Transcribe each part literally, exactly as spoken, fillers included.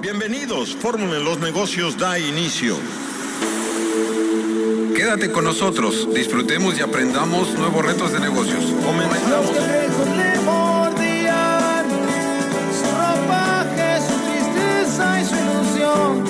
Bienvenidos, Fórmula en los Negocios da inicio. Quédate con nosotros, disfrutemos y aprendamos nuevos retos de negocios. Comenzamos. Su ropaje, su tristeza y su ilusión.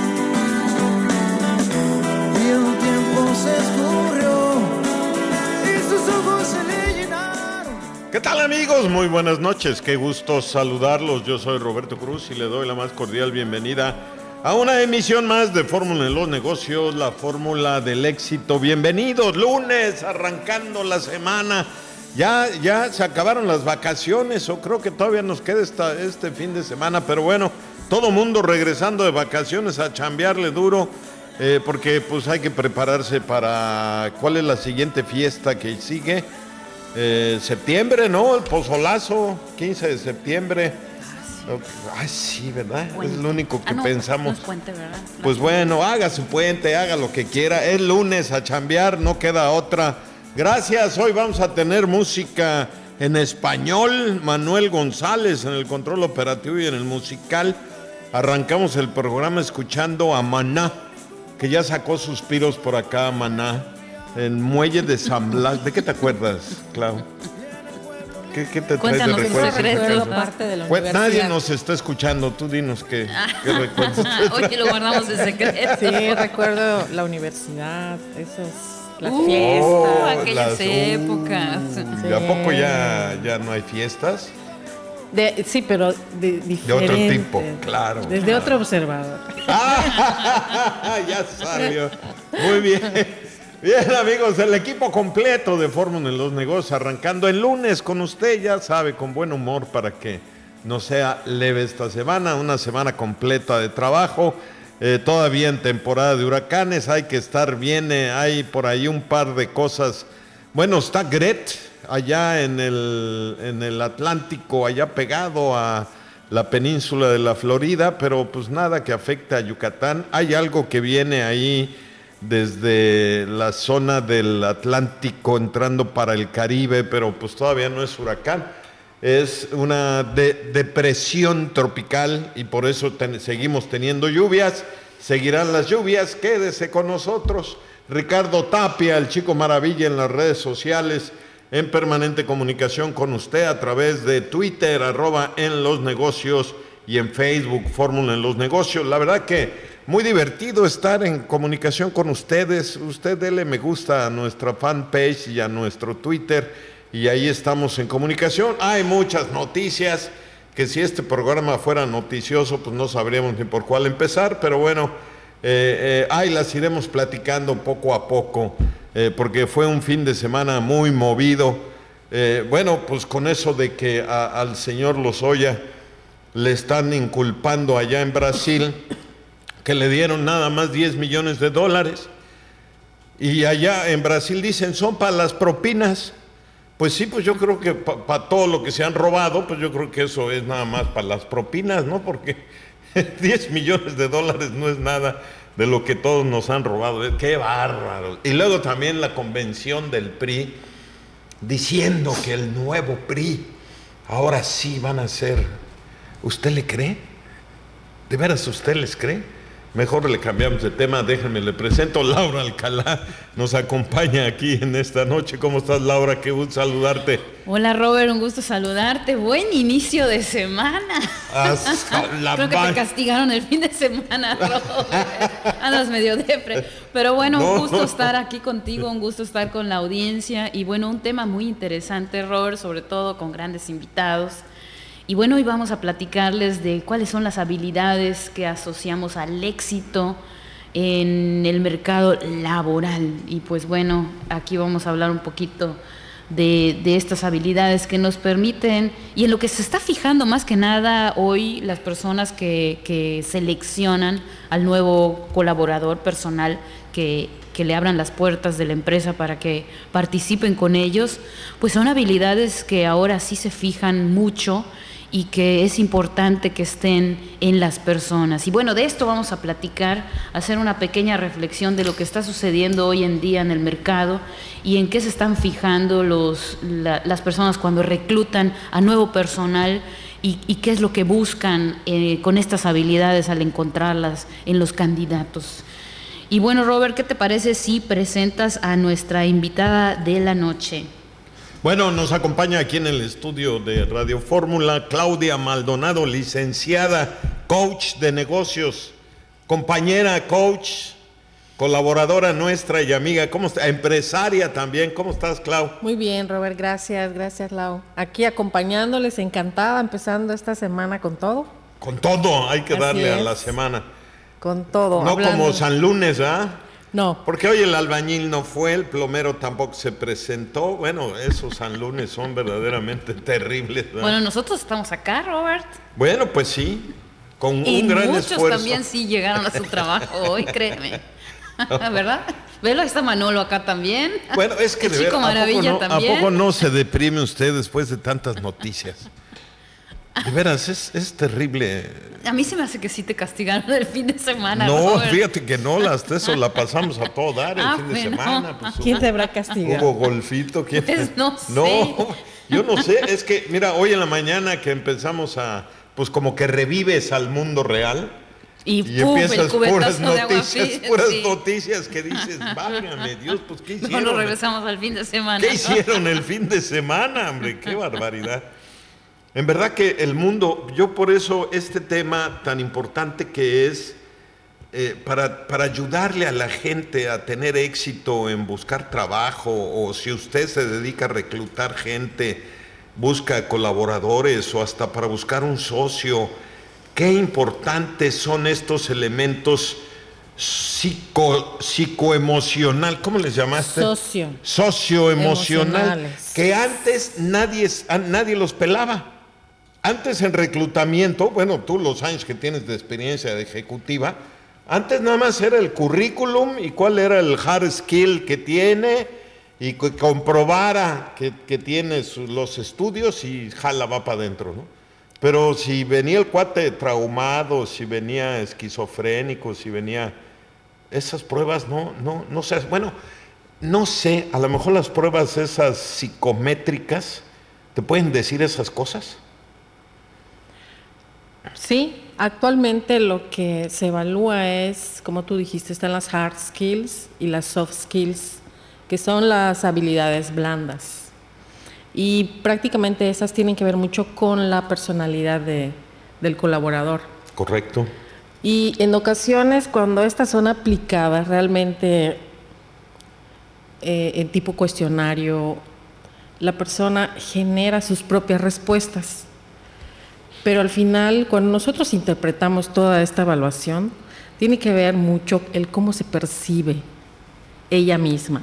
Y el tiempo se escurrió y sus ojos se le llenaron. ¿Qué tal, amigos? Muy buenas noches, qué gusto saludarlos. Yo soy Roberto Cruz y le doy la más cordial bienvenida a una emisión más de Fórmula en los Negocios, la fórmula del éxito. Bienvenidos, lunes, arrancando la semana. Ya, ya se acabaron las vacaciones, o creo que todavía nos queda esta, este fin de semana, pero bueno, todo mundo regresando de vacaciones a chambearle duro, eh, porque pues hay que prepararse para cuál es la siguiente fiesta que sigue. Eh, septiembre, ¿no? El pozolazo, quince de septiembre. Ay, sí, ¿verdad? Puente. Es lo único que ah, no, pensamos. No es puente, ¿verdad? Pues bueno, haga su puente, haga lo que quiera. Es lunes a chambear, no queda otra. Gracias, hoy vamos a tener música en español. Manuel González en el control operativo y en el musical. Arrancamos el programa escuchando a Maná, que ya sacó suspiros por acá, Maná, en Muelle de San Blas. ¿De qué te acuerdas, Clau? ¿Qué, qué te traes de recuerdos? Recuerdo parte de la Pues universidad. nadie nos está escuchando, tú dinos qué, qué recuerdos. Oye, lo guardamos en secreto. Sí, recuerdo la universidad, esos, la Oh, fiesta. aquellas las- épocas. uh, Sí. ¿Y a poco ya, ya no hay fiestas? De, sí, pero de De diferente. otro tipo, claro. Desde claro. otro observador. Ah, ya salió. Muy bien. Bien, amigos, el equipo completo de Fórmula en los Negocios arrancando el lunes con usted, ya sabe, con buen humor para que no sea leve esta semana, una semana completa de trabajo, eh, todavía en temporada de huracanes, hay que estar bien, eh, hay por ahí un par de cosas. Bueno, está Gret allá en el, en el Atlántico, allá pegado a la península de la Florida, pero pues nada que afecte a Yucatán. Hay algo que viene ahí desde la zona del Atlántico entrando para el Caribe, pero pues todavía no es huracán, es una de- depresión tropical y por eso ten- seguimos teniendo lluvias, seguirán las lluvias, quédese con nosotros. Ricardo Tapia, el Chico Maravilla en las redes sociales, en permanente comunicación con usted a través de Twitter, arroba en los negocios, y en Facebook, Fórmula en los Negocios. La verdad que muy divertido estar en comunicación con ustedes. Usted dele me gusta a nuestra fanpage y a nuestro Twitter y ahí estamos en comunicación. Hay muchas noticias que si este programa fuera noticioso pues no sabríamos ni por cuál empezar, pero bueno, eh, eh, ahí las iremos platicando poco a poco, eh, porque fue un fin de semana muy movido. Eh, bueno, pues con eso de que a, al señor Lozoya le están inculpando allá en Brasil que le dieron nada más diez millones de dólares y allá en Brasil dicen son para las propinas. Pues sí, pues yo creo que para pa todo lo que se han robado, pues yo creo que eso es nada más para las propinas, ¿no? Porque diez millones de dólares no es nada de lo que todos nos han robado. ¡Qué bárbaro! Y luego también la convención del P R I diciendo que el nuevo P R I ahora sí van a ser. ¿Usted le cree? ¿De veras usted les cree? Mejor le cambiamos de tema, déjenme, le presento. Laura Alcalá nos acompaña aquí en esta noche. ¿Cómo estás, Laura? Qué gusto saludarte. Hola, Robert, un gusto saludarte. Buen inicio de semana. Hasta la Creo que ma- te castigaron el fin de semana, Robert. Andas medio depre. Pero bueno, No, un gusto no. estar aquí contigo, un gusto estar con la audiencia. Y bueno, un tema muy interesante, Robert, sobre todo con grandes invitados. Y bueno, hoy vamos a platicarles de cuáles son las habilidades que asociamos al éxito en el mercado laboral. Y pues bueno, aquí vamos a hablar un poquito de, de estas habilidades que nos permiten, y en lo que se está fijando más que nada hoy las personas que, que seleccionan al nuevo colaborador personal que, que le abran las puertas de la empresa para que participen con ellos, pues son habilidades que ahora sí se fijan mucho. y que es importante que estén en las personas. Y bueno, de esto vamos a platicar, hacer una pequeña reflexión de lo que está sucediendo hoy en día en el mercado y en qué se están fijando los, la, las personas cuando reclutan a nuevo personal y, y qué es lo que buscan eh, con estas habilidades al encontrarlas en los candidatos. Y bueno, Robert, ¿qué te parece si presentas a nuestra invitada de la noche? Bueno, nos acompaña aquí en el estudio de Radio Fórmula Claudia Maldonado, licenciada, coach de negocios, compañera coach, colaboradora nuestra y amiga, ¿cómo está? Empresaria también, ¿cómo estás, Clau? Muy bien, Robert, gracias, gracias, Lau. Aquí acompañándoles, encantada, empezando esta semana con todo. Con todo, hay que Así darle es. a la semana. Con todo. No hablando- como San Lunes, ¿ah? No, Porque hoy el albañil no fue, el plomero tampoco se presentó. Bueno, esos San Lunes son verdaderamente terribles, ¿verdad? Bueno, nosotros estamos acá, Robert. Bueno, pues sí, con Y un gran muchos esfuerzo. también sí llegaron a su trabajo hoy, créeme. ¿Verdad? Velo, ahí está Manolo acá también. Bueno, es que El de Chico ver- ¿a, poco Maravilla no, también. ¿a poco no se deprime usted después de tantas noticias? De veras, es, es terrible. A mí se me hace que sí te castigaron el fin de semana, No, Robert. fíjate que no, hasta eso la pasamos a todo dar el Ah, fin de bueno. semana. Pues, ¿quién te habrá castigado? hubo golfito. ¿Quién? Pues no sé. No, yo no sé. Es que, mira, hoy en la mañana que empezamos a, pues como que revives al mundo real. Y, Y pum, el empiezas cubetazo puras de agua noticias, fría, puras sí. noticias que dices, válgame Dios, pues ¿qué No hicieron? nos regresamos al fin de semana. ¿Qué hicieron el fin de semana, hombre? ¡Qué barbaridad! En verdad que el mundo, yo por eso este tema tan importante que es eh, para, para ayudarle a la gente a tener éxito en buscar trabajo, o si usted se dedica a reclutar gente, busca colaboradores o hasta para buscar un socio, qué importantes son estos elementos psico, psicoemocional, ¿cómo les llamaste? Socio. Socioemocional, Emocionales. que antes nadie, a- nadie los pelaba. Antes en reclutamiento, bueno, tú los años que tienes de experiencia de ejecutiva, antes nada más era el currículum y cuál era el hard skill que tiene y que comprobara que, que tiene su- los estudios y jala, va para adentro, ¿no? Pero si venía el cuate traumado, si venía esquizofrénico, si venía... Esas pruebas no, no, no sé, bueno, no sé, a lo mejor las pruebas esas psicométricas te pueden decir esas cosas. Sí, actualmente lo que se evalúa es, como tú dijiste, están las hard skills y las soft skills, que son las habilidades blandas. Y prácticamente esas tienen que ver mucho con la personalidad de, del colaborador. Correcto. Y en ocasiones, cuando estas son aplicadas realmente eh, en tipo cuestionario, la persona genera sus propias respuestas. Pero al final, cuando nosotros interpretamos toda esta evaluación, tiene que ver mucho el cómo se percibe ella misma.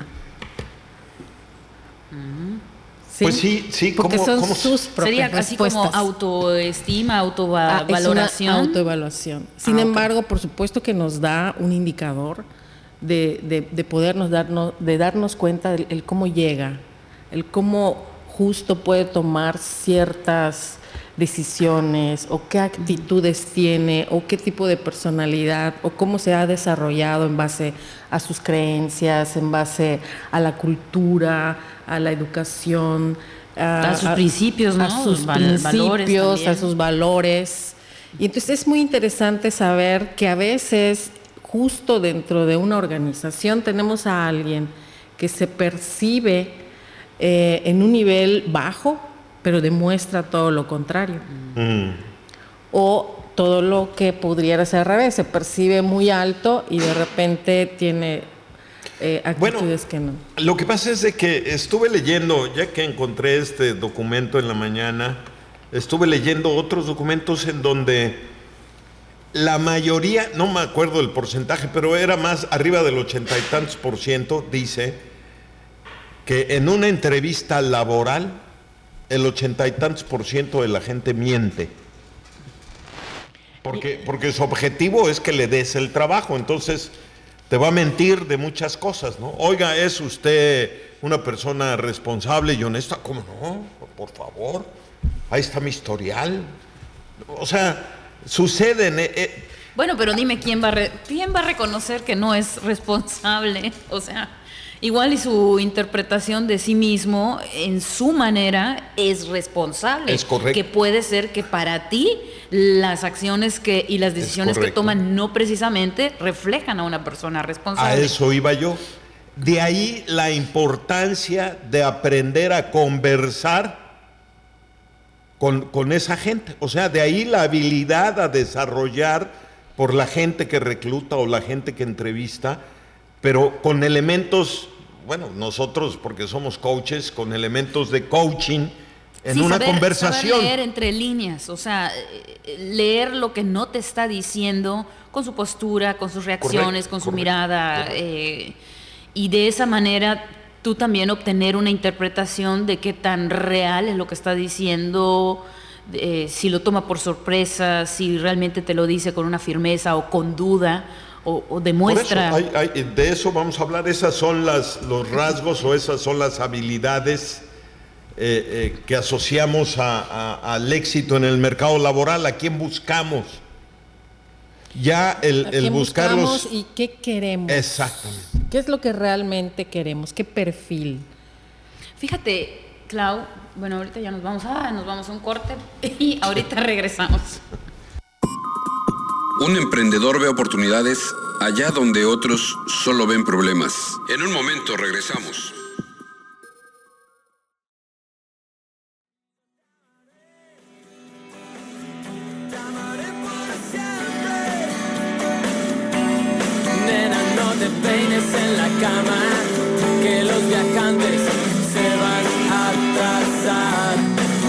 Pues sí, sí, porque ¿cómo- son cómo- sus propias Sería así como respuestas. autoestima, Ah, autovaloración. es una autoevaluación. Sin Ah, ok. embargo, por supuesto que nos da un indicador de, de, de podernos darnos, de darnos cuenta del el cómo llega, el cómo justo puede tomar ciertas decisiones o qué actitudes tiene o qué tipo de personalidad o cómo se ha desarrollado en base a sus creencias, en base a la cultura, a la educación, A sus principios, ¿no? a sus Val- valores principios, también. a sus valores. Y entonces es muy interesante saber que a veces justo dentro de una organización tenemos a alguien que se percibe eh, en un nivel bajo, pero demuestra todo lo contrario. Mm. O todo lo que pudiera ser al revés, se percibe muy alto y de repente tiene eh, Bueno, actitudes que no. lo que pasa es de que estuve leyendo, ya que encontré este documento en la mañana, estuve leyendo otros documentos en donde la mayoría, no me acuerdo el porcentaje, pero era más arriba del ochenta y tantos por ciento, dice que en una entrevista laboral el ochenta y tantos por ciento de la gente miente. Porque, porque su objetivo es que le des el trabajo, entonces te va a mentir de muchas cosas, ¿no? Oiga, ¿es usted una persona responsable y honesta? ¿Cómo no? Por favor. ahí está mi historial. O sea, suceden... Eh, eh. Bueno, pero dime, ¿quién va, a re- ¿quién va a reconocer que no es responsable? O sea, igual y su interpretación de sí mismo, en su manera, es responsable. Es correcto. Que puede ser que para ti las acciones que y las decisiones que toman no precisamente reflejan a una persona responsable. A eso iba yo. De ahí la importancia de aprender a conversar con, con esa gente. O sea, de ahí la habilidad a desarrollar por la gente que recluta o la gente que entrevista, pero con elementos, bueno, nosotros porque somos coaches, con elementos de coaching en sí, una saber, conversación. Saber leer entre líneas, o sea, leer lo que no te está diciendo con su postura, con sus reacciones, correcto, con su correcto, mirada, correcto. Eh, y de esa manera tú también obtener una interpretación de qué tan real es lo que está diciendo. Eh, si lo toma por sorpresa, si realmente te lo dice con una firmeza o con duda o, o demuestra. Por eso, hay, hay, de eso vamos a hablar. Esas son las, los rasgos o esas son las habilidades eh, eh, que asociamos a, a, al éxito en el mercado laboral. ¿A quién buscamos? Ya el, ¿A el quién buscarlos buscamos y qué queremos? Exactamente. ¿Qué es lo que realmente queremos? ¿Qué perfil? Fíjate, Clau, bueno, ahorita ya nos vamos a, nos vamos a un corte y ahorita regresamos. Un emprendedor ve oportunidades allá donde otros solo ven problemas. En un momento regresamos. Nena, no te peines en la cama, que los viajantes se van a atrasar.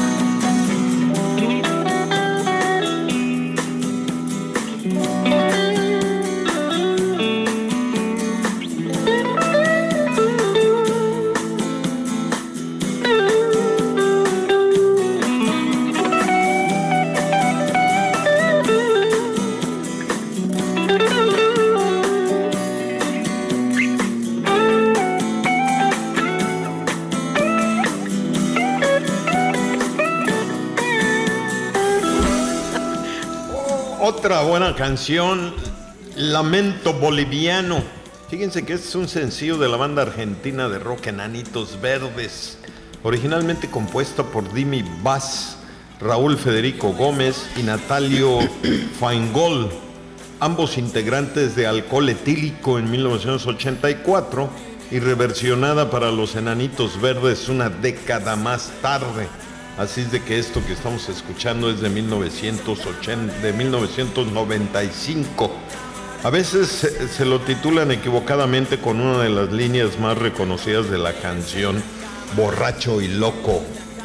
Otra buena canción, Lamento Boliviano. Fíjense que es un sencillo de la banda argentina de rock Enanitos Verdes, originalmente compuesta por Dimi Bass, Raúl Federico Gómez y Natalio Feingold, ambos integrantes de Alcohol Etílico en mil novecientos ochenta y cuatro, y reversionada para los Enanitos Verdes una década más tarde. Así es de que esto que estamos escuchando es de mil novecientos ochenta, de mil novecientos noventa y cinco. A veces se, se lo titulan equivocadamente con una de las líneas más reconocidas de la canción, Borracho y Loco.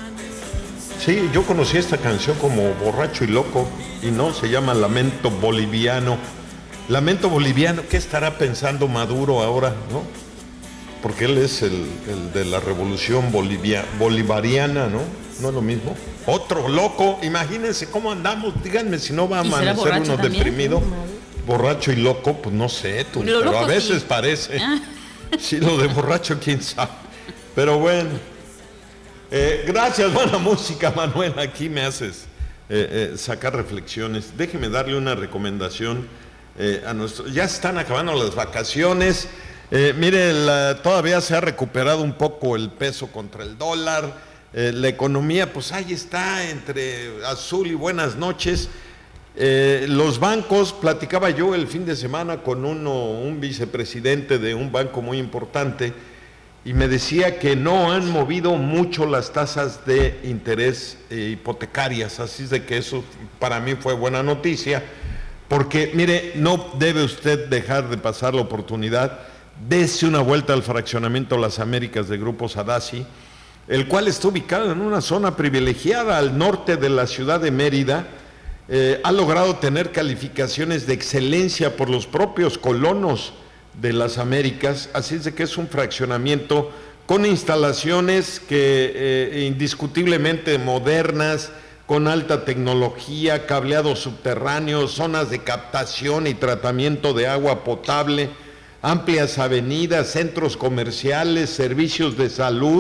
Sí, yo conocí esta canción como Borracho y Loco, y no, se llama Lamento Boliviano. Lamento Boliviano, ¿qué estará pensando Maduro ahora, no? Porque él es el, el de la revolución bolivia, bolivariana, ¿no? No es lo mismo. Otro loco, imagínense cómo andamos, díganme si no va a amanecer uno deprimido. Borracho y loco, pues no sé, tú, pero loco, a veces sí parece. Ah. Sí, lo de borracho, quién sabe. Pero bueno, eh, gracias, buena música, Manuel, aquí me haces eh, eh, sacar reflexiones. Déjeme darle una recomendación eh, a nuestro. Ya están acabando las vacaciones. Eh, mire, la, todavía se ha recuperado un poco el peso contra el dólar. Eh, la economía, pues ahí está, entre azul y buenas noches. Eh, los bancos, platicaba yo el fin de semana con uno, un vicepresidente de un banco muy importante, y me decía que no han movido mucho las tasas de interés eh, hipotecarias, así es de que eso para mí fue buena noticia, porque mire, no debe usted dejar de pasar la oportunidad, dése una vuelta al fraccionamiento Las Américas de Grupo Sadassi, el cual está ubicado en una zona privilegiada al norte de la ciudad de Mérida. Eh, ha logrado tener calificaciones de excelencia por los propios colonos de Las Américas, así es de que es un fraccionamiento con instalaciones que eh, indiscutiblemente modernas, con alta tecnología, cableado subterráneo, zonas de captación y tratamiento de agua potable, amplias avenidas, centros comerciales, servicios de salud,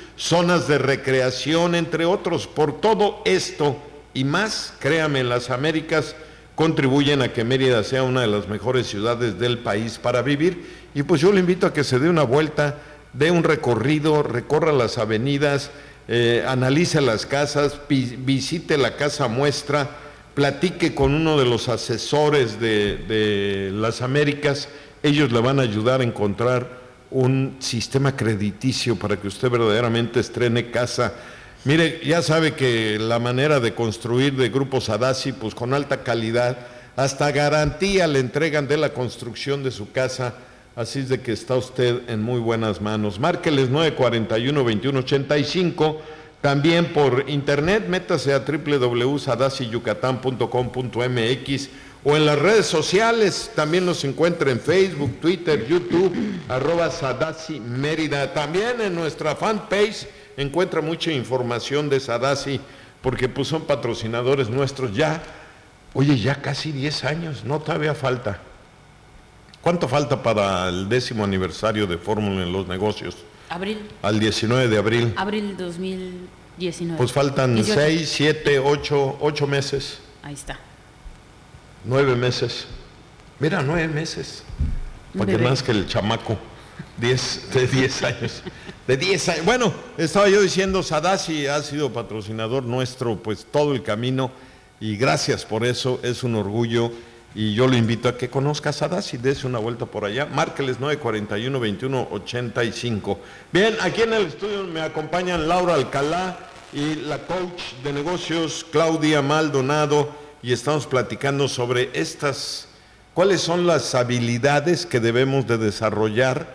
zonas de recreación, entre otros. Por todo esto y más, créame, las Américas contribuyen a que Mérida sea una de las mejores ciudades del país para vivir. Y pues yo le invito a que se dé una vuelta, dé un recorrido, recorra las avenidas, eh, analice las casas, vi, visite la casa muestra, platique con uno de los asesores de, de las Américas. Ellos le van a ayudar a encontrar un sistema crediticio para que usted verdaderamente estrene casa. Mire, ya sabe que la manera de construir de Grupo Sadassi, pues con alta calidad, hasta garantía le entregan de la construcción de su casa, así es de que está usted en muy buenas manos. Márqueles nueve cuatro uno, veintiuno ochenta y cinco, también por internet, métase a doble u doble u doble u punto sadassi yucatán punto com punto m x o en las redes sociales, también nos encuentra en Facebook, Twitter, YouTube, arroba Sadassi Mérida, también en nuestra fanpage encuentra mucha información de Sadassi, porque pues son patrocinadores nuestros ya, oye, ya casi diez años, no todavía falta. ¿Cuánto falta para el décimo aniversario de Fórmula en los Negocios? Abril. Al diecinueve de abril. Abril dos mil diecinueve. Pues faltan dieciocho. seis, siete, ocho, ocho meses. Ahí está. Nueve meses. Mira, nueve meses. Porque más que el chamaco. Diez, de diez años. De diez años. Bueno, estaba yo diciendo, Sadassi ha sido patrocinador nuestro pues todo el camino y gracias por eso, es un orgullo y yo lo invito a que conozca a Sadassi, dése una vuelta por allá, márqueles nueve cuatro uno, veintiuno ochenta y cinco. Bien, aquí en el estudio me acompañan Laura Alcalá y la coach de negocios Claudia Maldonado y estamos platicando sobre estas, cuáles son las habilidades que debemos de desarrollar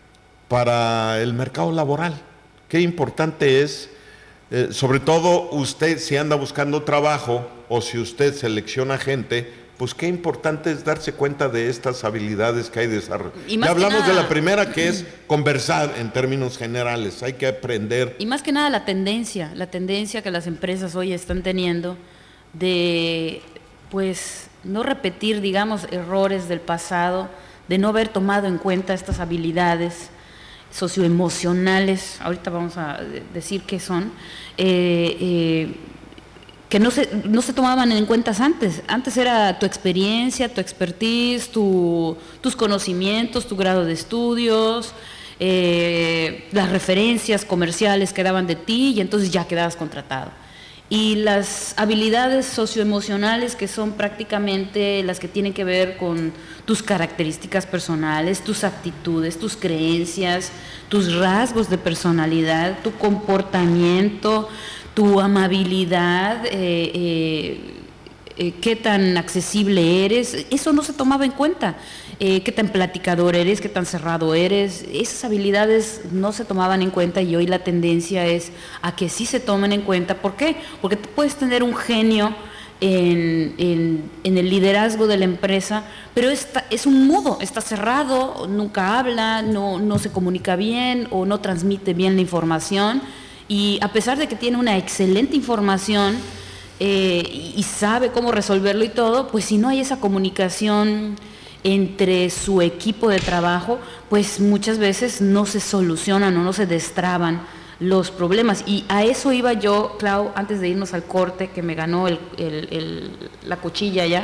para el mercado laboral. Qué importante es, eh, sobre todo usted si anda buscando trabajo o si usted selecciona gente, pues qué importante es darse cuenta de estas habilidades que hay desarrolladas. Ya hablamos nada, de la primera, que es conversar en términos generales, hay que aprender. Y más que nada la tendencia, la tendencia que las empresas hoy están teniendo de, pues, no repetir, digamos, errores del pasado, de no haber tomado en cuenta estas habilidades socioemocionales, ahorita vamos a decir qué son, eh, eh, que no se, no se tomaban en cuenta antes. Antes era tu experiencia, tu expertise, tu, tus conocimientos, tu grado de estudios, eh, las referencias comerciales que daban de ti y entonces ya quedabas contratado. Y las habilidades socioemocionales, que son prácticamente las que tienen que ver con tus características personales, tus actitudes, tus creencias, tus rasgos de personalidad, tu comportamiento, tu amabilidad, eh, eh, eh, qué tan accesible eres, eso no se tomaba en cuenta. Eh, qué tan platicador eres, qué tan cerrado eres, esas habilidades no se tomaban en cuenta y hoy la tendencia es a que sí se tomen en cuenta. ¿Por qué? Porque tú puedes tener un genio en, en, en el liderazgo de la empresa, pero está, es un mudo, está cerrado, nunca habla, no, no se comunica bien o no transmite bien la información, y a pesar de que tiene una excelente información eh, y, y sabe cómo resolverlo y todo, pues si no hay esa comunicación entre su equipo de trabajo, pues muchas veces no se solucionan o no se destraban los problemas. Y a eso iba yo, Clau, antes de irnos al corte, que me ganó el, el, el, la cuchilla ya,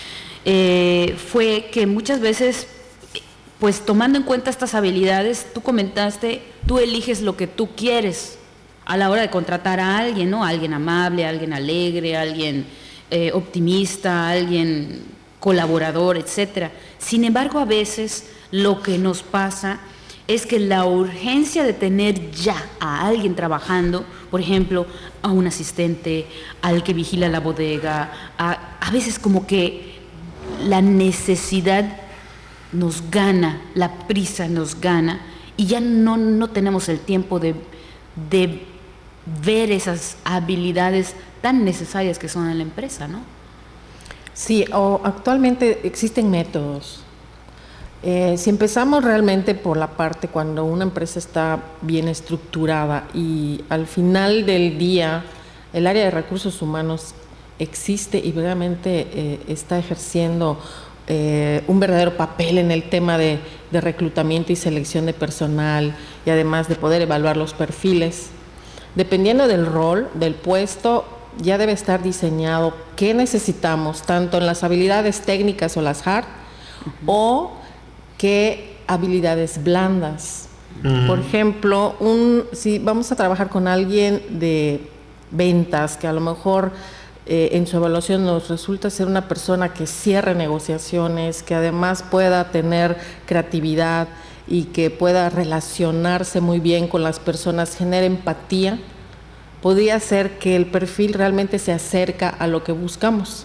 eh, fue que muchas veces, pues tomando en cuenta estas habilidades, tú comentaste, tú eliges lo que tú quieres a la hora de contratar a alguien, ¿no? Alguien amable, alguien alegre, alguien eh, optimista, alguien colaborador, etcétera. Sin embargo, a veces lo que nos pasa es que la urgencia de tener ya a alguien trabajando, por ejemplo, a un asistente, al que vigila la bodega, a, a veces como que la necesidad nos gana, la prisa nos gana y ya no, no tenemos el tiempo de, de ver esas habilidades tan necesarias que son en la empresa, ¿no? Sí, o actualmente existen métodos. Eh, si empezamos realmente por la parte cuando una empresa está bien estructurada y al final del día el área de recursos humanos existe y realmente eh, está ejerciendo eh, un verdadero papel en el tema de de reclutamiento y selección de personal y además de poder evaluar los perfiles. Dependiendo del rol, del puesto, ya debe estar diseñado qué necesitamos, tanto en las habilidades técnicas o las hard, uh-huh. o qué habilidades blandas. Uh-huh. Por ejemplo, un, si vamos a trabajar con alguien de ventas, que a lo mejor eh, en su evaluación nos resulta ser una persona que cierre negociaciones, que además pueda tener creatividad y que pueda relacionarse muy bien con las personas, genere empatía, podría ser que el perfil realmente se acerca a lo que buscamos.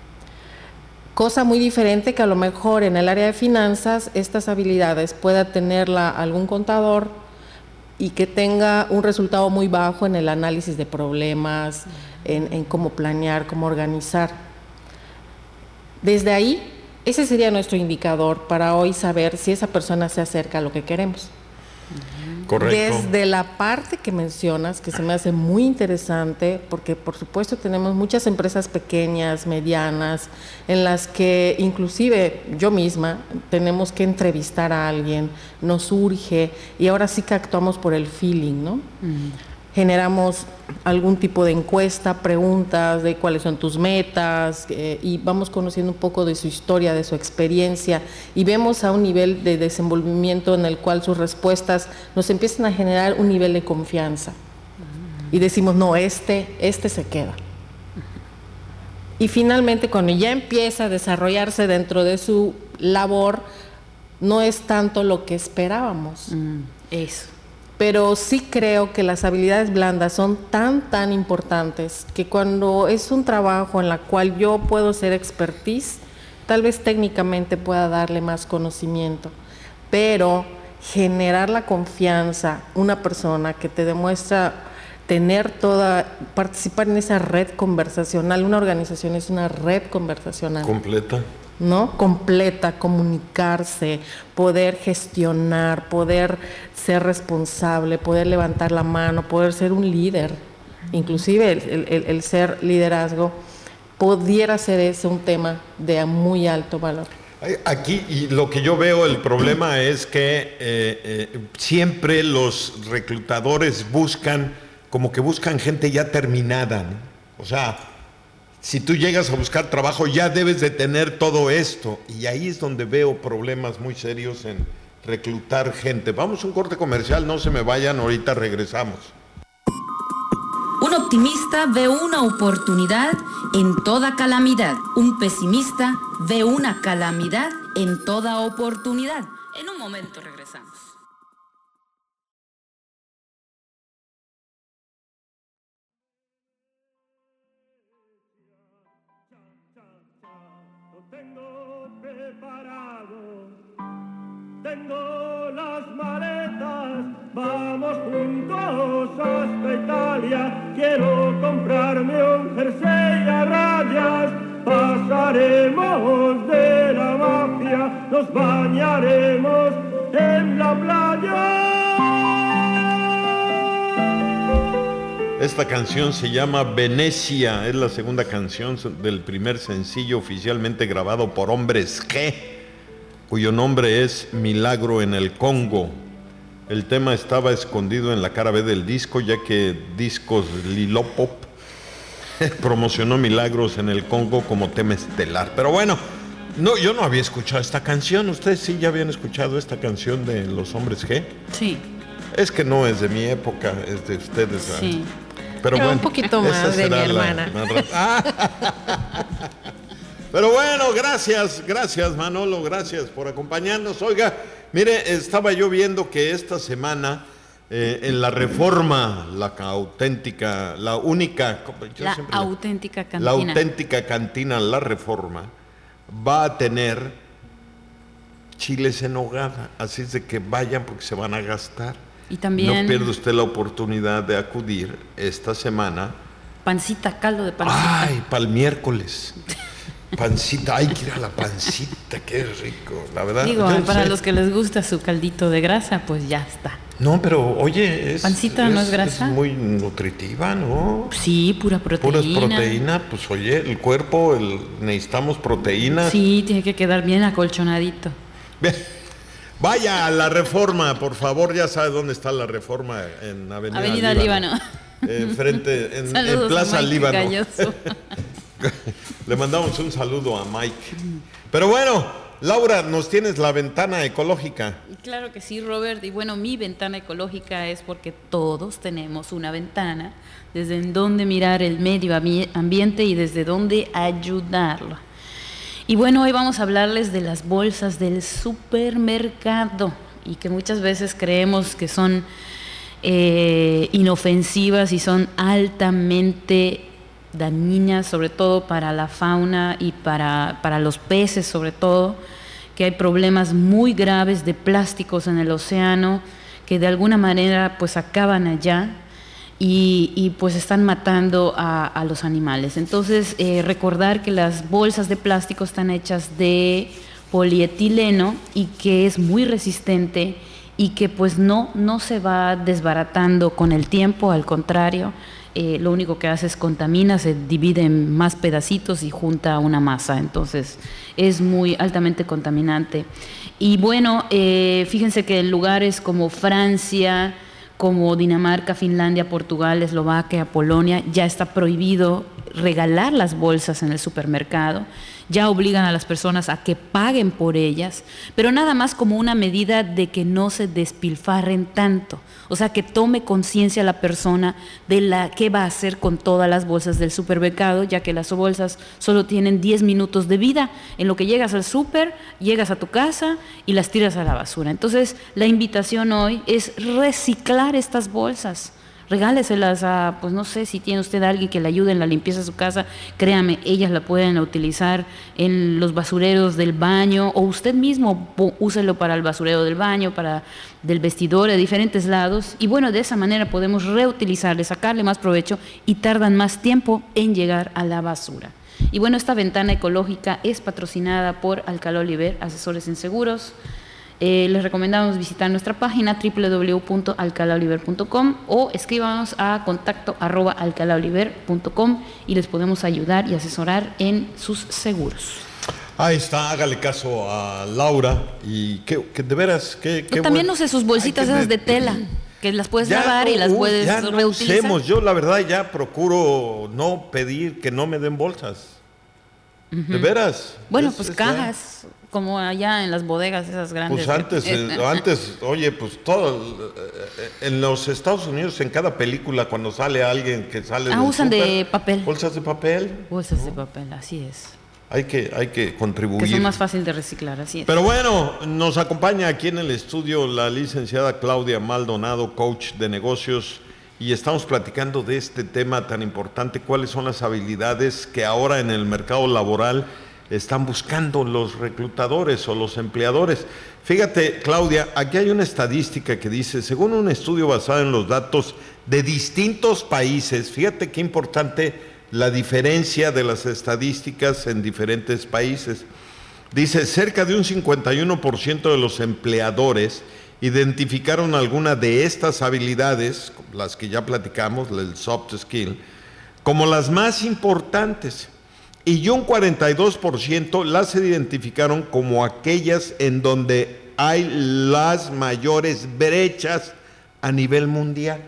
Cosa muy diferente que a lo mejor en el área de finanzas estas habilidades pueda tenerla algún contador y que tenga un resultado muy bajo en el análisis de problemas, en, en cómo planear, cómo organizar. Desde ahí, ese sería nuestro indicador para hoy saber si esa persona se acerca a lo que queremos. Correcto. Desde la parte que mencionas, que se me hace muy interesante, porque por supuesto tenemos muchas empresas pequeñas, medianas, en las que inclusive yo misma tenemos que entrevistar a alguien, nos urge, y ahora sí que actuamos por el feeling, ¿no? Mm. Generamos algún tipo de encuesta, preguntas de cuáles son tus metas, eh, y vamos conociendo un poco de su historia, de su experiencia, y vemos a un nivel de desenvolvimiento en el cual sus respuestas nos empiezan a generar un nivel de confianza. Uh-huh. Y decimos, no, este, este se queda. Uh-huh. Y finalmente, cuando ya empieza a desarrollarse dentro de su labor, no es tanto lo que esperábamos. Uh-huh. Eso. Pero sí creo que las habilidades blandas son tan, tan importantes que cuando es un trabajo en la cual yo puedo ser expertise, tal vez técnicamente pueda darle más conocimiento, pero generar la confianza, una persona que te demuestra tener toda, participar en esa red conversacional, una organización es una red conversacional. Completa. ¿No? Completa, comunicarse, poder gestionar, poder ser responsable, poder levantar la mano, poder ser un líder, inclusive el, el, el ser liderazgo, pudiera ser ese un tema de muy alto valor. Aquí, y lo que yo veo, el problema es que eh, eh, siempre los reclutadores buscan, como que buscan gente ya terminada, ¿no? O sea, si tú llegas a buscar trabajo, ya debes de tener todo esto. Y ahí es donde veo problemas muy serios en reclutar gente. Vamos a un corte comercial, no se me vayan, ahorita regresamos. Un optimista ve una oportunidad en toda calamidad. Un pesimista ve una calamidad en toda oportunidad. En un momento regresamos. Tengo las maletas, vamos juntos hasta Italia. Quiero comprarme un jersey a rayas. Pasaremos de la mafia, nos bañaremos en la playa. Esta canción se llama Venecia, es la segunda canción del primer sencillo oficialmente grabado por Hombres G, cuyo nombre es Milagro en el Congo. El tema estaba escondido en la cara B del disco, ya que Discos Lilopop promocionó Milagros en el Congo como tema estelar. Pero bueno, no, yo no había escuchado esta canción. ¿Ustedes sí ya habían escuchado esta canción de los Hombres G? Sí. Es que no es de mi época, es de ustedes. Sí. Pero bueno, un poquito más de mi hermana. La, la... Pero bueno, gracias, gracias Manolo, gracias por acompañarnos. Oiga, mire, estaba yo viendo que esta semana eh, en la Reforma, la auténtica, la única... La siempre, auténtica cantina. La auténtica cantina, la Reforma, va a tener chiles en nogada, así es de que vayan porque se van a gastar. Y también... No pierda usted la oportunidad de acudir esta semana. Pancita, caldo de pancita. Ay, para el miércoles. Pancita, hay que ir a la pancita, qué rico, la verdad. Digo, yo para sé. los que les gusta su caldito de grasa, pues ya está. No, pero oye, es, ¿Pancita es, no es grasa? Es muy nutritiva, ¿no? Sí, pura proteína. Puras proteína, pues oye, el cuerpo, el, necesitamos proteína. Sí, tiene que quedar bien acolchonadito. Bien. Vaya a la Reforma, por favor, ya sabe dónde está la Reforma, en Avenida, Avenida Líbano. Líbano. Enfrente, en, Saludos en Plaza a Mike Líbano. Galloso. Le mandamos un saludo a Mike. Pero bueno, Laura, nos tienes la ventana ecológica. Claro que sí, Robert. Y bueno, mi ventana ecológica es porque todos tenemos una ventana desde donde mirar el medio ambiente y desde donde ayudarlo. Y bueno, hoy vamos a hablarles de las bolsas del supermercado y que muchas veces creemos que son eh, inofensivas y son altamente dañinas, sobre todo para la fauna y para, para los peces, sobre todo, que hay problemas muy graves de plásticos en el océano que de alguna manera pues acaban allá y, y pues están matando a, a los animales. Entonces, eh, recordar que las bolsas de plástico están hechas de polietileno y que es muy resistente y que pues no, no se va desbaratando con el tiempo, al contrario, eh, lo único que hace es contamina, se divide en más pedacitos y junta una masa, entonces es muy altamente contaminante. Y bueno, eh, fíjense que en lugares como Francia, como Dinamarca, Finlandia, Portugal, Eslovaquia, Polonia, ya está prohibido regalar las bolsas en el supermercado, ya obligan a las personas a que paguen por ellas, pero nada más como una medida de que no se despilfarren tanto, o sea, que tome conciencia la persona de la qué va a hacer con todas las bolsas del supermercado, ya que las bolsas solo tienen diez minutos de vida, en lo que llegas al súper, llegas a tu casa y las tiras a la basura. Entonces, la invitación hoy es reciclar estas bolsas. Regáleselas a, pues no sé, si tiene usted a alguien que le ayude en la limpieza de su casa, créame, ellas la pueden utilizar en los basureros del baño, o usted mismo úselo para el basurero del baño, para del vestidor, de diferentes lados, y bueno, de esa manera podemos reutilizarle, sacarle más provecho y tardan más tiempo en llegar a la basura. Y bueno, esta ventana ecológica es patrocinada por Alcalá Oliver, asesores en seguros. Eh, les recomendamos visitar nuestra página doble u doble u doble u punto alcalá oliver punto com o escríbanos a contacto arroba alcalá oliver punto com y les podemos ayudar y asesorar en sus seguros. Ahí está, hágale caso a Laura y que, que de veras que, que también bueno. Use sus bolsitas esas de tela que las puedes ya lavar no, y las uh, puedes ya no reutilizar. Usemos. Yo la verdad ya procuro no pedir que no me den bolsas. Uh-huh. De veras. Bueno, es, pues es cajas, ya. Como allá en las bodegas esas grandes. Pues antes, eh, antes, oye, pues todo, eh, en los Estados Unidos, en cada película, cuando sale alguien que sale Ah, del usan super, de papel. Bolsas de papel. Bolsas ¿no? de papel, así es. Hay que, hay que contribuir. Que son más fácil de reciclar, así es. Pero bueno, nos acompaña aquí en el estudio la licenciada Claudia Maldonado, coach de negocios, y estamos platicando de este tema tan importante, cuáles son las habilidades que ahora en el mercado laboral están buscando los reclutadores o los empleadores. Fíjate, Claudia, aquí hay una estadística que dice, según un estudio basado en los datos de distintos países, fíjate qué importante la diferencia de las estadísticas en diferentes países. Dice, cerca de un cincuenta y uno por ciento de los empleadores identificaron alguna de estas habilidades, las que ya platicamos, el soft skill, como las más importantes. Y un cuarenta y dos por ciento las identificaron como aquellas en donde hay las mayores brechas a nivel mundial.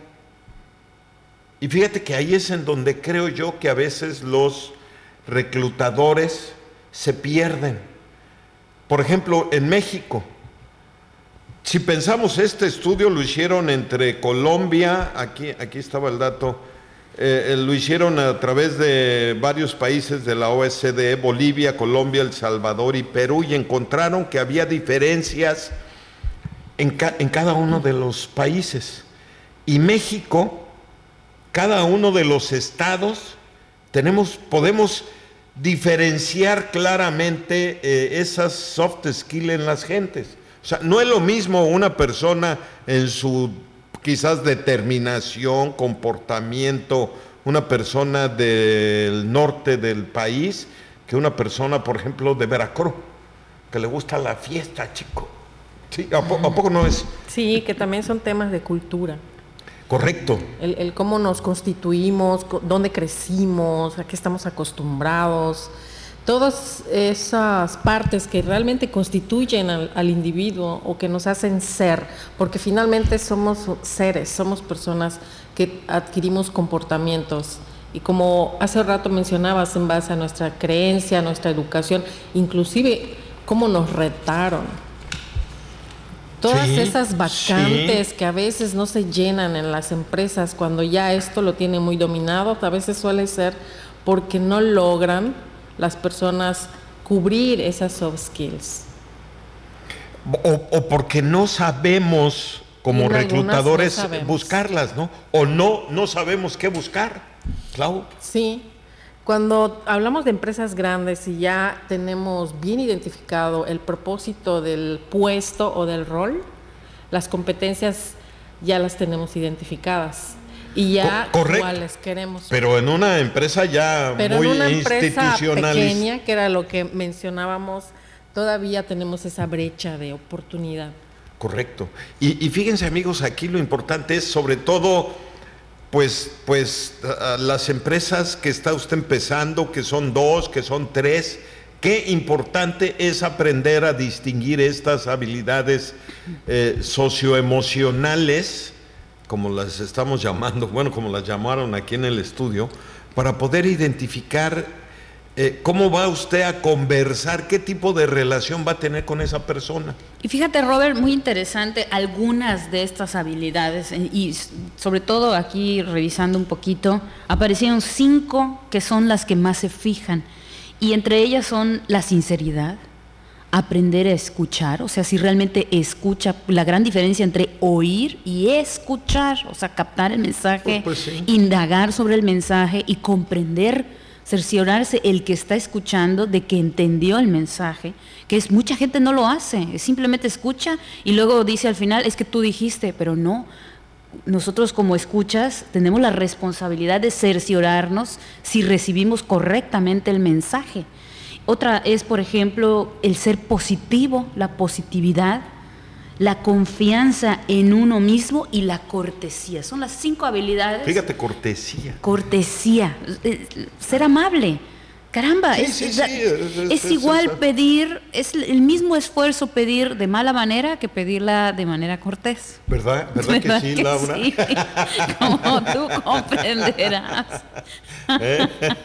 Y fíjate que ahí es en donde creo yo que a veces los reclutadores se pierden. Por ejemplo, en México, si pensamos, este estudio lo hicieron entre Colombia, aquí, aquí estaba el dato, Eh, lo hicieron a través de varios países de la O E C D, Bolivia, Colombia, El Salvador y Perú, y encontraron que había diferencias en, ca- en cada uno de los países. Y México, cada uno de los estados, tenemos, podemos diferenciar claramente eh, esas soft skills en las gentes. O sea, no es lo mismo una persona en su quizás determinación, comportamiento, una persona del norte del país, que una persona, por ejemplo, de Veracruz, que le gusta la fiesta, chico. ¿Sí? ¿A, po- ¿A poco no es? Sí, que también son temas de cultura. Correcto. El, el cómo nos constituimos, co- dónde crecimos, a qué estamos acostumbrados. todas esas partes que realmente constituyen al, al individuo o que nos hacen ser, porque finalmente somos seres, somos personas que adquirimos comportamientos. Y como hace rato mencionabas, en base a nuestra creencia, nuestra educación, inclusive cómo nos retaron. Todas sí, esas vacantes sí. que a veces no se llenan en las empresas cuando ya esto lo tiene muy dominado, a veces suele ser porque no logran las personas cubrir esas soft skills. O, o porque no sabemos como reclutadores no sabemos. buscarlas, ¿no? O no, no sabemos qué buscar, Clau. Sí, cuando hablamos de empresas grandes y ya tenemos bien identificado el propósito del puesto o del rol, las competencias ya las tenemos identificadas. Y ya Co- cuáles queremos. Pero en una empresa ya Pero muy en una empresa institucionalizada, pequeña, que era lo que mencionábamos, todavía tenemos esa brecha de oportunidad. Correcto. Y, y fíjense, amigos, aquí lo importante es sobre todo, pues, pues uh, las empresas que está usted empezando, que son dos, que son tres, qué importante es aprender a distinguir estas habilidades eh, socioemocionales, como las estamos llamando, bueno, como las llamaron aquí en el estudio, para poder identificar eh, cómo va usted a conversar, qué tipo de relación va a tener con esa persona. Y fíjate, Robert, muy interesante algunas de estas habilidades, y sobre todo aquí revisando un poquito, aparecieron cinco que son las que más se fijan, y entre ellas son la sinceridad, aprender a escuchar, o sea, si realmente escucha, la gran diferencia entre oír y escuchar, o sea, captar el mensaje, pues, pues sí. indagar sobre el mensaje y comprender, cerciorarse el que está escuchando de que entendió el mensaje, que es mucha gente no lo hace, simplemente escucha y luego dice al final, es que tú dijiste, pero no. Nosotros como escuchas tenemos la responsabilidad de cerciorarnos si recibimos correctamente el mensaje. Otra es, por ejemplo, el ser positivo, la positividad, la confianza en uno mismo y la cortesía. Son las cinco habilidades. Fíjate, cortesía. Cortesía, ser amable. Caramba, sí, es, sí, es, sí, es, es, es es igual es, pedir, es el mismo esfuerzo pedir de mala manera que pedirla de manera cortés. ¿Verdad? ¿Verdad, ¿Verdad que sí, que Laura? Sí, como tú comprenderás. ¿Eh?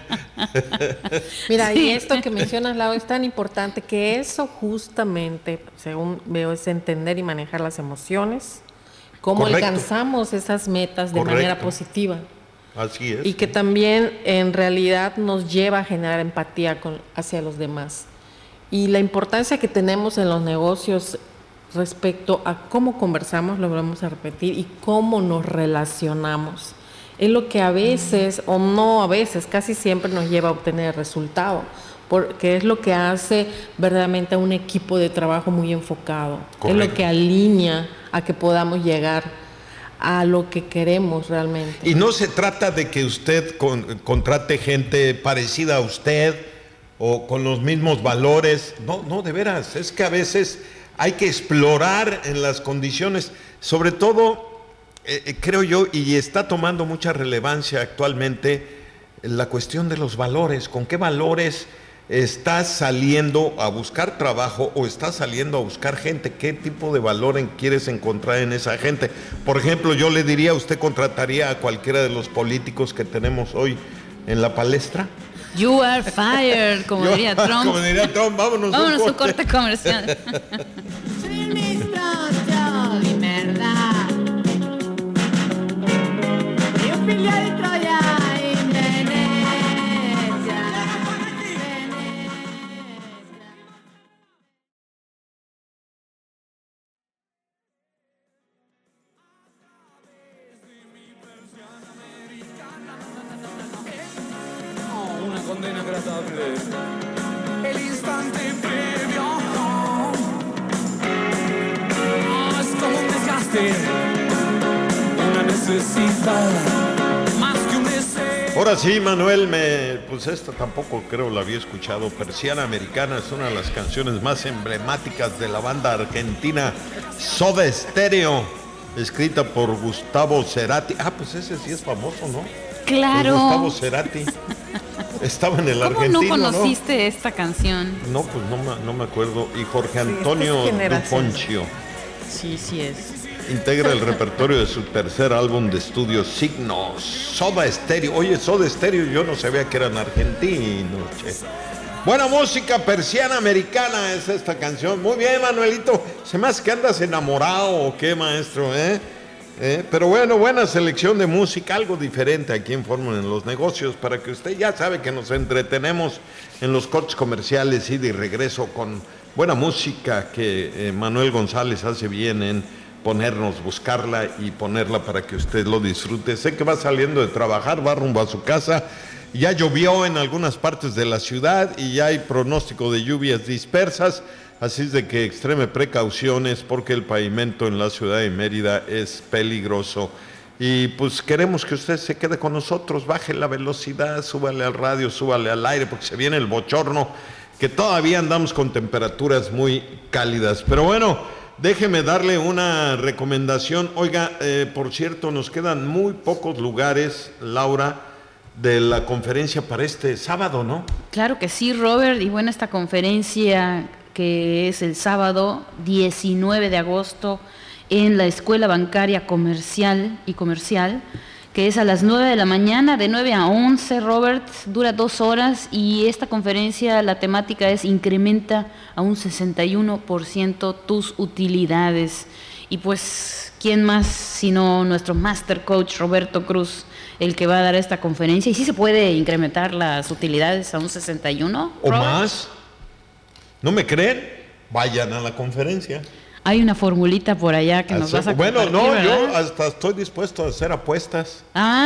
Mira, Sí. y esto que mencionas, Laura, es tan importante que eso justamente, según veo, es entender y manejar las emociones, cómo Correcto. alcanzamos esas metas de Correcto. manera positiva. Así es. Y que también en realidad nos lleva a generar empatía con, hacia los demás. Y la importancia que tenemos en los negocios respecto a cómo conversamos, lo vamos a repetir, y cómo nos relacionamos. Es lo que a veces, o no a veces, casi siempre nos lleva a obtener el resultado, porque es lo que hace verdaderamente a un equipo de trabajo muy enfocado. Correcto. Es lo que alinea a que podamos llegar a lo que queremos realmente. Y no se trata de que usted con, contrate gente parecida a usted o con los mismos valores. No, no, de veras. Es que a veces hay que explorar en las condiciones, sobre todo, eh, creo yo, y está tomando mucha relevancia actualmente, la cuestión de los valores. ¿Con qué valores estás saliendo a buscar trabajo o estás saliendo a buscar gente? ¿Qué tipo de valor en, quieres encontrar en esa gente? Por ejemplo, yo le diría, ¿usted contrataría a cualquiera de los políticos que tenemos hoy en la palestra? You are fired, como Yo, diría Trump. Como diría Trump, vámonos, vámonos un a un corte comercial. Una condena agradable. El instante previo no es como un desgaste, una necesidad más que un deseo. Ahora sí, Manuel, me, pues esta tampoco creo la había escuchado. Persiana Americana es una de las canciones más emblemáticas de la banda argentina Soda Stereo, escrita por Gustavo Cerati. Ah, pues ese sí es famoso, ¿no? Claro. Por Gustavo Cerati. Estaba en el ¿Cómo Argentino, no conociste ¿no? esta canción? No, pues no, no me acuerdo. Y Jorge Antonio sí, Duponcio. Sí, sí es. Integra el repertorio de su tercer álbum de estudio, Signos. Soda Stereo. Oye, Soda Stereo, yo no sabía que eran argentinos, che. Buena música persiana americana es esta canción. Muy bien, Manuelito. Se me hace que andas enamorado o qué, maestro, ¿eh? ¿eh? Pero bueno, buena selección de música, algo diferente aquí en Fórmula en los Negocios, para que usted ya sabe que nos entretenemos en los cortes comerciales y de regreso con buena música que eh, Manuel González hace bien en ponernos, buscarla y ponerla para que usted lo disfrute. Sé que va saliendo de trabajar, va rumbo a su casa. Ya llovió en algunas partes de la ciudad y ya hay pronóstico de lluvias dispersas, así es de que extreme precauciones porque el pavimento en la ciudad de Mérida es peligroso. Y pues queremos que usted se quede con nosotros, baje la velocidad, súbale al radio, súbale al aire, porque se viene el bochorno, que todavía andamos con temperaturas muy cálidas. Pero bueno, déjeme darle una recomendación. Oiga, eh, por cierto, nos quedan muy pocos lugares, Laura, de la conferencia para este sábado, ¿no? Claro que sí, Robert, y bueno, esta conferencia que es el sábado diecinueve de agosto en la Escuela Bancaria Comercial y Comercial, que es a las nueve de la mañana, de nueve a once, Robert, dura dos horas, y esta conferencia, la temática es incrementa a un sesenta y uno por ciento tus utilidades. Y pues, ¿quién más sino nuestro Master Coach Roberto Cruz, el que va a dar esta conferencia? ¿Y sí se puede incrementar las utilidades a un sesenta y uno? ¿O Robert? Más? ¿No me creen? Vayan a la conferencia. Hay una formulita por allá que nos vas a Bueno, compartir, no, ¿verdad? yo hasta estoy dispuesto a hacer apuestas.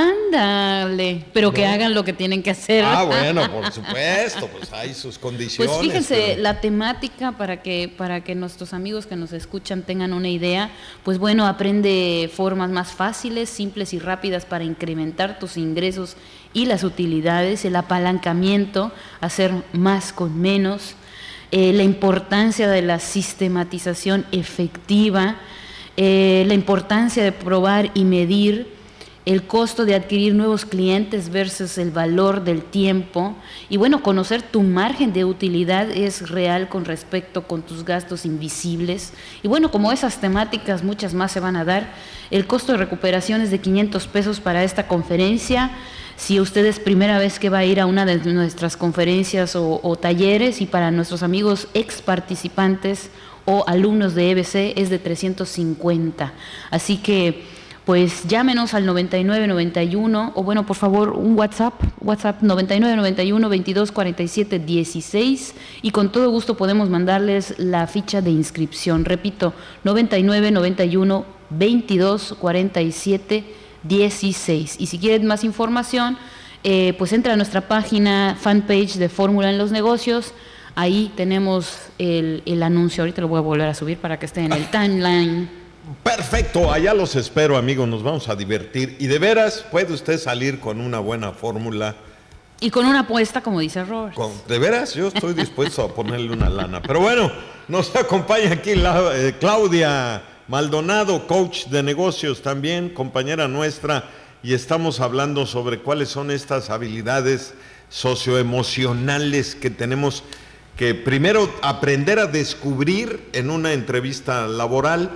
Ándale, pero no. que hagan lo que tienen que hacer. Ah, bueno, por supuesto, pues hay sus condiciones. Pues fíjense, pero... la temática para que para que nuestros amigos que nos escuchan tengan una idea, pues bueno, aprende formas más fáciles, simples y rápidas para incrementar tus ingresos y las utilidades, el apalancamiento, hacer más con menos. Eh, la importancia de la sistematización efectiva, eh, la importancia de probar y medir, el costo de adquirir nuevos clientes versus el valor del tiempo, y bueno, conocer tu margen de utilidad es real con respecto con tus gastos invisibles, y bueno, como esas temáticas, muchas más se van a dar. El costo de recuperación es de quinientos pesos para esta conferencia. Si usted es primera vez que va a ir a una de nuestras conferencias o, o talleres, y para nuestros amigos ex participantes o alumnos de E B C es de trescientos cincuenta. Así que pues llámenos al noventa y nueve noventa y uno, o bueno, por favor, un WhatsApp, WhatsApp noventa y nueve noventa y uno veintidós cuarenta y siete dieciséis, y con todo gusto podemos mandarles la ficha de inscripción. Repito, noventa y nueve noventa y uno veintidós cuarenta y siete dieciséis. Y si quieren más información, eh, pues entra a nuestra página fanpage de Fórmula en los Negocios. Ahí tenemos el, el anuncio. Ahorita lo voy a volver a subir para que esté en el timeline. Perfecto, allá los espero, amigos, nos vamos a divertir. Y de veras, puede usted salir con una buena fórmula. Y con una apuesta, como dice Robert. Con, de veras, yo estoy dispuesto a ponerle una lana. Pero bueno, nos acompaña aquí la, eh, Claudia Maldonado, coach de negocios también, compañera nuestra, y estamos hablando sobre cuáles son estas habilidades socioemocionales que tenemos que primero aprender a descubrir en una entrevista laboral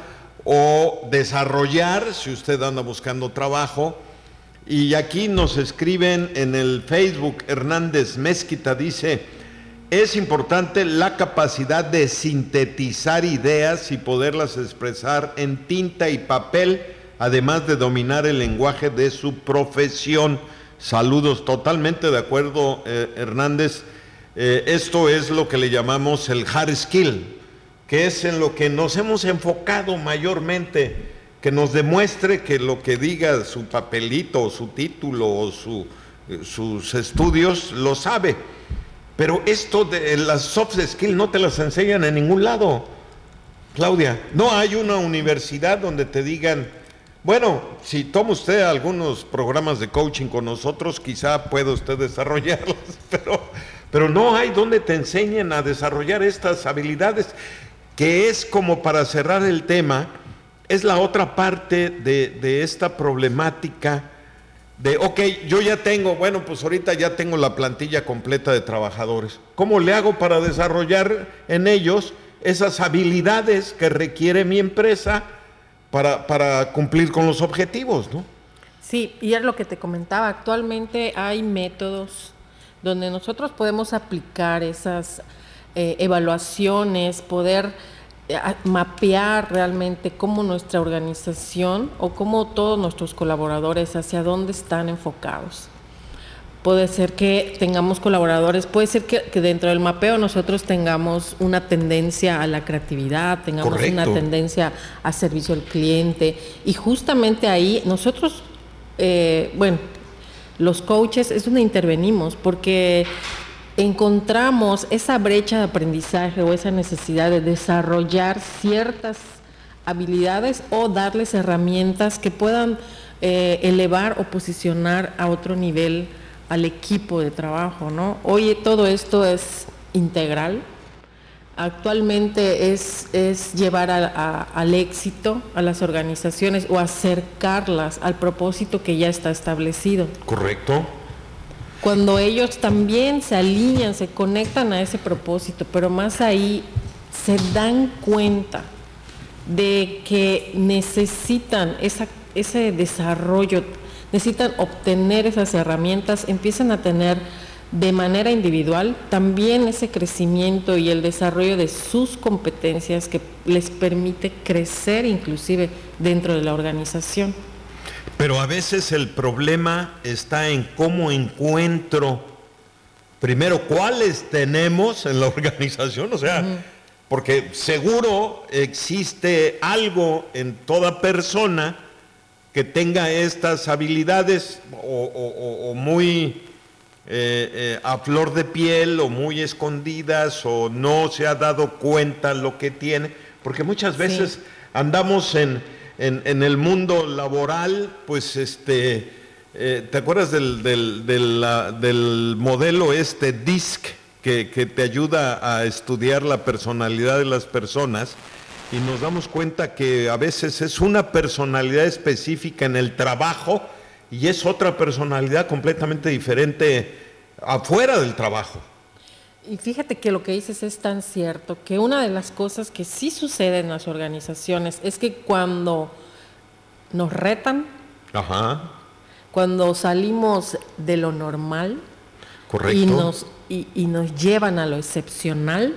o desarrollar si usted anda buscando trabajo. Y aquí nos escriben en el Facebook, Hernández Mezquita dice: es importante la capacidad de sintetizar ideas y poderlas expresar en tinta y papel, además de dominar el lenguaje de su profesión. Saludos, totalmente de acuerdo, eh, Hernández. Eh, esto es lo que le llamamos el hard skill, que es en lo que nos hemos enfocado mayormente, que nos demuestre que lo que diga su papelito, o su título, o su, eh, sus estudios, lo sabe. Pero esto de las soft skills no te las enseñan en ningún lado, Claudia. No hay una universidad donde te digan, bueno, si toma usted algunos programas de coaching con nosotros, quizá pueda usted desarrollarlas, pero, pero no hay donde te enseñen a desarrollar estas habilidades, que es como para cerrar el tema, es la otra parte de, de esta problemática de, ok, yo ya tengo, bueno, pues ahorita ya tengo la plantilla completa de trabajadores. ¿Cómo le hago para desarrollar en ellos esas habilidades que requiere mi empresa para, para cumplir con los objetivos, ¿no? Sí, y es lo que te comentaba, actualmente hay métodos donde nosotros podemos aplicar esas eh, evaluaciones, poder eh, mapear realmente cómo nuestra organización o cómo todos nuestros colaboradores hacia dónde están enfocados. Puede ser que tengamos colaboradores, puede ser que, que dentro del mapeo nosotros tengamos una tendencia a la creatividad, tengamos Correcto. una tendencia a servicio al cliente, y justamente ahí nosotros, eh, bueno, los coaches es donde intervenimos, porque encontramos esa brecha de aprendizaje o esa necesidad de desarrollar ciertas habilidades o darles herramientas que puedan eh, elevar o posicionar a otro nivel al equipo de trabajo, ¿no? Hoy todo esto es integral. Actualmente es, es llevar a, a, al éxito a las organizaciones o acercarlas al propósito que ya está establecido. Correcto. Cuando ellos también se alinean, se conectan a ese propósito, pero más ahí se dan cuenta de que necesitan esa, ese desarrollo, necesitan obtener esas herramientas, empiezan a tener de manera individual también ese crecimiento y el desarrollo de sus competencias que les permite crecer inclusive dentro de la organización. Pero a veces el problema está en cómo encuentro, primero, cuáles tenemos en la organización, o sea, uh-huh. porque seguro existe algo en toda persona que tenga estas habilidades o, o, o muy eh, eh, a flor de piel o muy escondidas o no se ha dado cuenta lo que tiene, porque muchas veces sí. andamos en, en, en el mundo laboral, pues este, eh, ¿te acuerdas del, del, del, la, del modelo este D I S C que, que te ayuda a estudiar la personalidad de las personas? Y nos damos cuenta que a veces es una personalidad específica en el trabajo y es otra personalidad completamente diferente afuera del trabajo. Y fíjate que lo que dices es tan cierto, que una de las cosas que sí sucede en las organizaciones es que cuando nos retan, Ajá. cuando salimos de lo normal, correcto, y nos, y, y nos llevan a lo excepcional,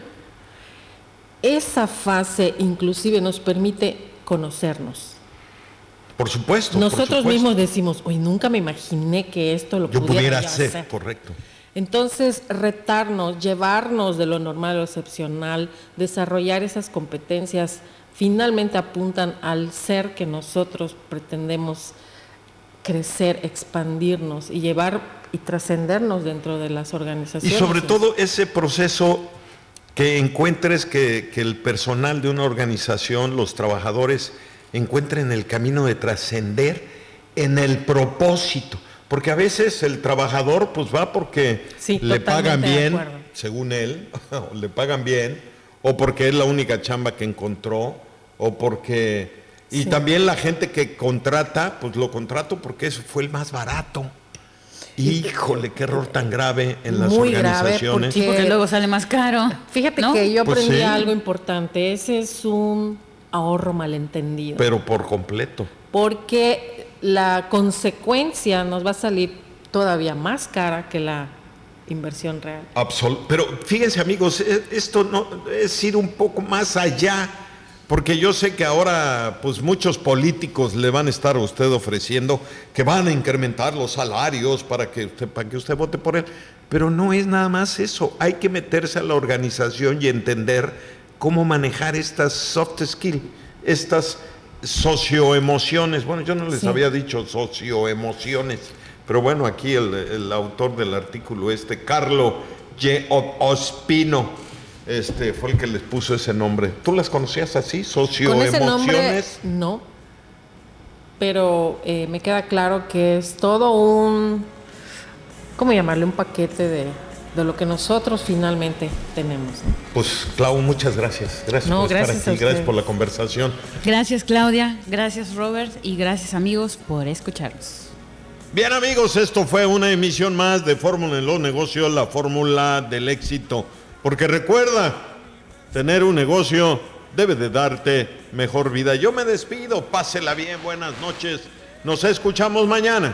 esa fase inclusive nos permite conocernos. Por supuesto. Nosotros por supuesto. mismos decimos, hoy nunca me imaginé que esto lo yo pudiera, pudiera hacer. hacer. Correcto. Entonces, retarnos, llevarnos de lo normal a lo excepcional, desarrollar esas competencias, finalmente apuntan al ser que nosotros pretendemos crecer, expandirnos y llevar y trascendernos dentro de las organizaciones. Y sobre todo ese proceso que encuentres que, que el personal de una organización, los trabajadores, encuentren el camino de trascender en el propósito. Porque a veces el trabajador pues va porque sí, le pagan bien, según él, o le pagan bien, o porque es la única chamba que encontró, o porque... Y sí. también la gente que contrata, pues lo contrato porque eso fue el más barato. Híjole, qué error tan grave en las Muy organizaciones. Grave porque, sí, porque luego sale más caro. Fíjate ¿no? que yo aprendí pues sí. algo importante, ese es un ahorro malentendido. Pero por completo. Porque la consecuencia nos va a salir todavía más cara que la inversión real. Absol- Pero fíjense amigos, esto no es ir un poco más allá. Porque yo sé que ahora pues muchos políticos le van a estar a usted ofreciendo que van a incrementar los salarios para que usted, para que usted vote por él. Pero no es nada más eso. Hay que meterse a la organización y entender cómo manejar estas soft skills, estas socioemociones. Bueno, yo no les sí. había dicho socioemociones, pero bueno, aquí el, el autor del artículo este, Carlo G. Ospino, Este, fue el que les puso ese nombre. ¿Tú las conocías así? ¿Socioemociones? Con ese nombre, no. Pero eh, me queda claro que es todo un, ¿cómo llamarle? Un paquete de, de lo que nosotros finalmente tenemos. Pues, Clau, muchas gracias. Gracias no, por gracias estar aquí. Gracias por la conversación. Gracias, Claudia. Gracias, Robert. Y gracias, amigos, por escucharnos. Bien, amigos, esto fue una emisión más de Fórmula en los Negocios, la fórmula del éxito. Porque recuerda, tener un negocio debe de darte mejor vida. Yo me despido, pásela bien, buenas noches. Nos escuchamos mañana.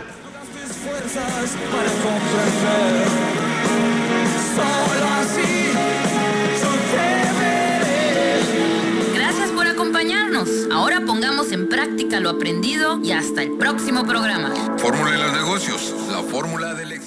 Gracias por acompañarnos. Ahora pongamos en práctica lo aprendido y hasta el próximo programa. Fórmula de los negocios, la fórmula del éxito.